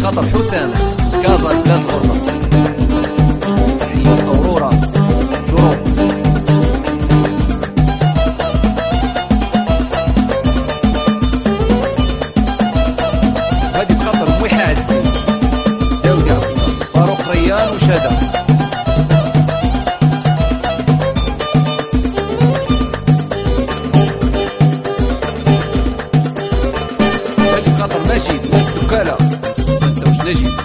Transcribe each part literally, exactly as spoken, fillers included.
خاطر حسام كازا بلاد الغربة. تحية أورورا جروب. هادي بخاطر مويحة عزبي داودي فاروق ريان وشادة. هادي بخاطر ماجد ناس دكالة منساوش نجيب.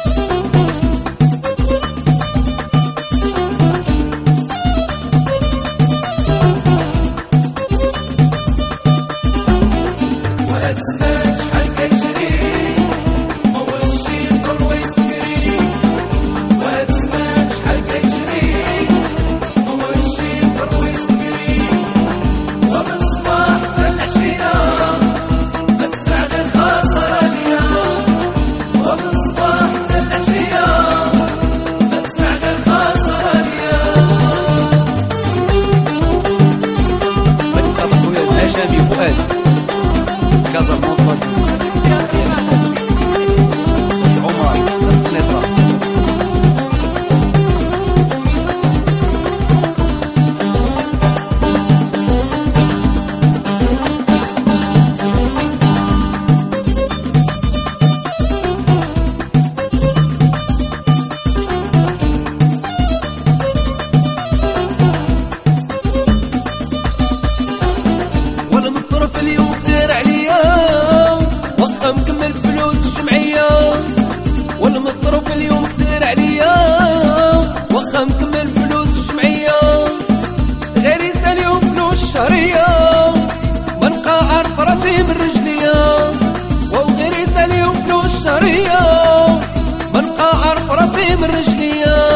اليوم كتير عليا وابقى مكمل فلوس الجمعية، والمصروف اليوم كتير عليا وابقى مكمل فلوس الجمعية، غير يساليو فلوس الشهرية ما نبقى عارف راسي من رجليا، وغير يساليو فلوس الشهرية ما نبقى عارف راسي من رجليا.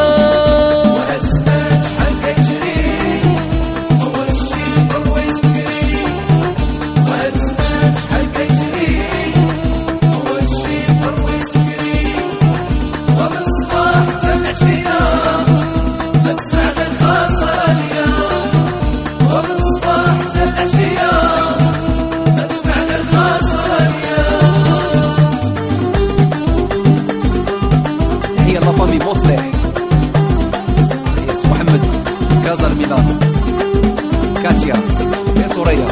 لافامي مصلح ياس محمد كازا الميلان كاتيا يا سوريا.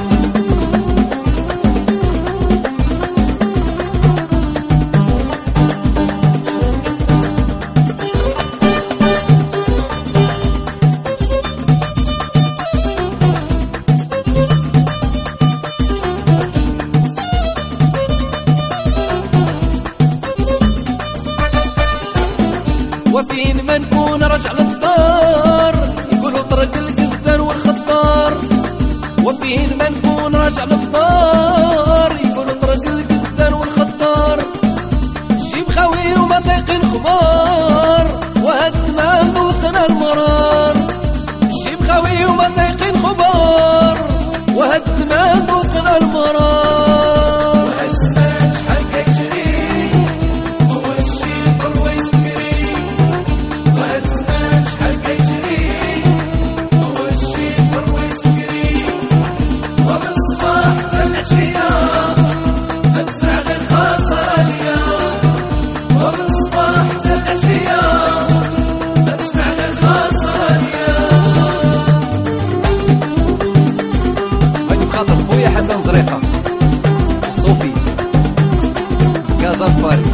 وفين ما نكون رجع للدار يقولوا طرق القزان والخطار، وفين ما نكون رجع للدار يقولوا طرق القزان والخطار، جيب خاوي وما سايقين خمار وهاد الزمان ذوقنا المرار، جيب خاوي وما سايقين خمار وهاد الزمان ذوقنا المرار. حسن زريقة صوفي كازا الفاري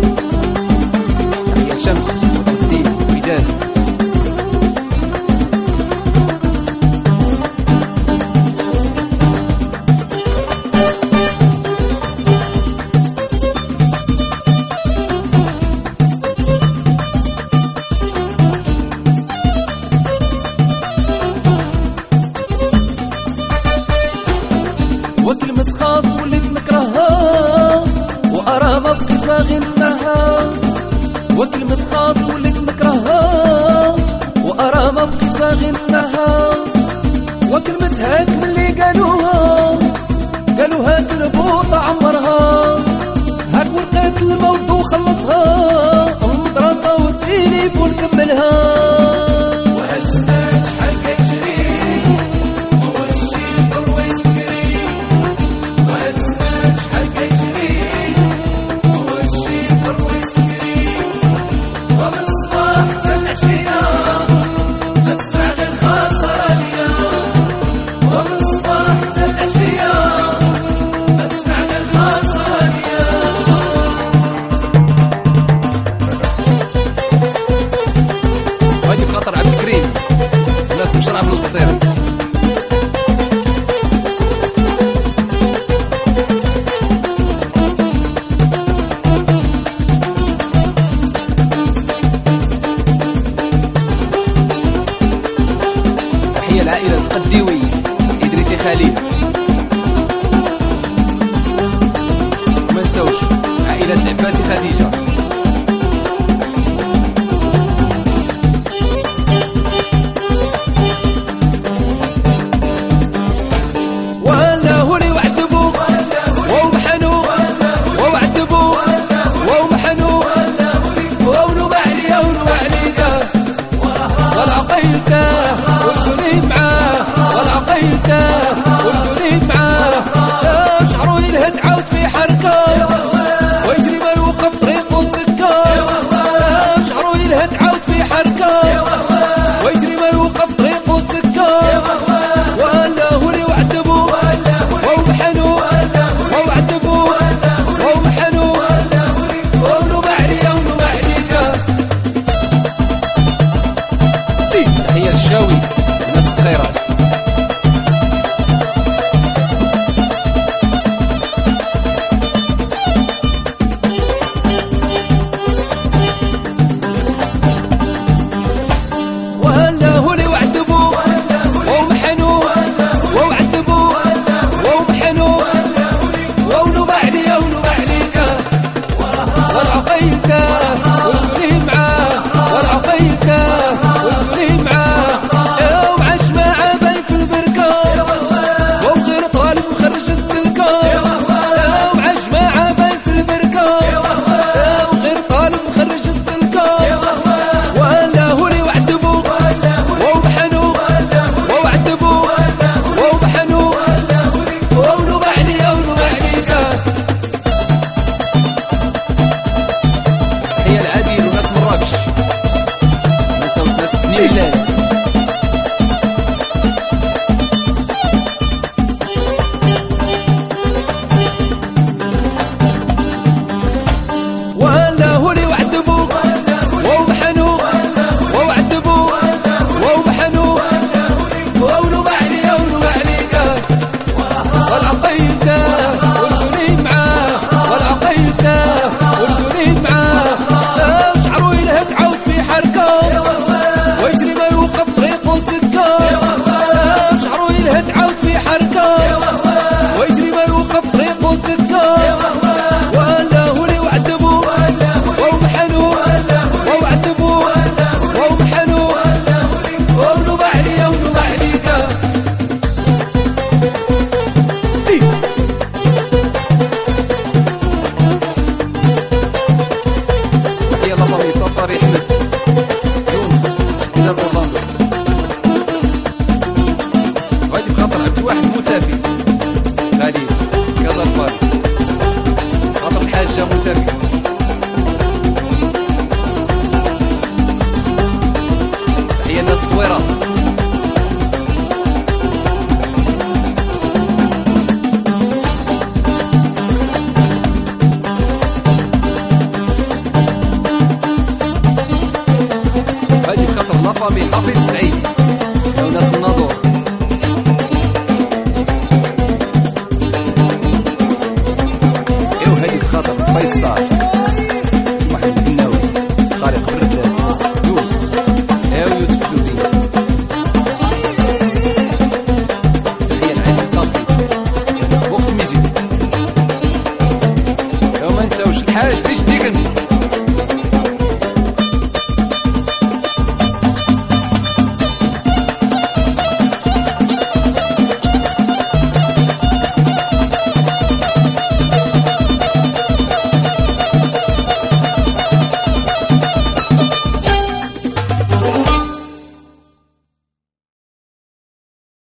تحية شمس والدين وداد. وكلمة خاص وليت نكرهها وأرى ما بقيت باغي نسمعها، وكلمة خاص وليت نكرهها وأرى ما بقيت باغي نسمعها، وكلمة هاك ملي قالوها قالوها كلبوطة عمرها، هاك ولقيت الموت وخلصها المدرسة والتليفون كملها. Always فاسي خديجة. ولا هولي وعذبو ومحنو وعذبو ومحنو ونوب عليا ونوب عليك والعقيلته والقولي معاه والعقيلته والقولي معاه شعرو يلهد عاود في حركه ويجري ما يوقف طريقه سكه شعرو يلهد عاود في حركه ويجري ما يوقف طريقه سكه ولا هولي وعذبو ومحنو وعذبو ومحنو ونوب عليا ونوب عليك. هي الشاوي الناس الصغيرات. وهلا هولي وعذبو ومحنو وعذبو ومحنو ونوب عليا ونوب عليك والعقيلته والقولي معاه والعقيلته والقولي معاه وعاش معاه باين في البركه وغير طالب مخرج السلكه وعاش معاه باين في البركه وغير طالب مخرج السلكه ولا هولي وعذبو ومحنو وعذبو ومحنو ونوب عليا ونوب عليك. هي العديل وناس مراكش ناس ناس بنيلان. ولا هولي وعذبو ومحنو وعذبو ومحنو ونوب عليا ونوب عليك والعقيلته والقولي معاه والعقيلته والقولي معاه شعرو يلهد عاود في حركه ويجري ما يوقف طريقه سكه شعرو يلهد عاود في حركه ويجري ما يوقف طريقه سكه ولا هولي وعذبو ومحنو وعذبو ومحنو ونوب عليا ونوب عليك. تحية لطمي صفاري احمد يونس من اورلاندو. غادي بخاطر عبد الواحد مسافي غادي كازا الفاري خاطر الحاجة مسافي. تحية الناس الصويرة. غادي بخاطر لا فامي حفيظ سعيد وناس الناظور. ايوا هادي بخاطر فيصل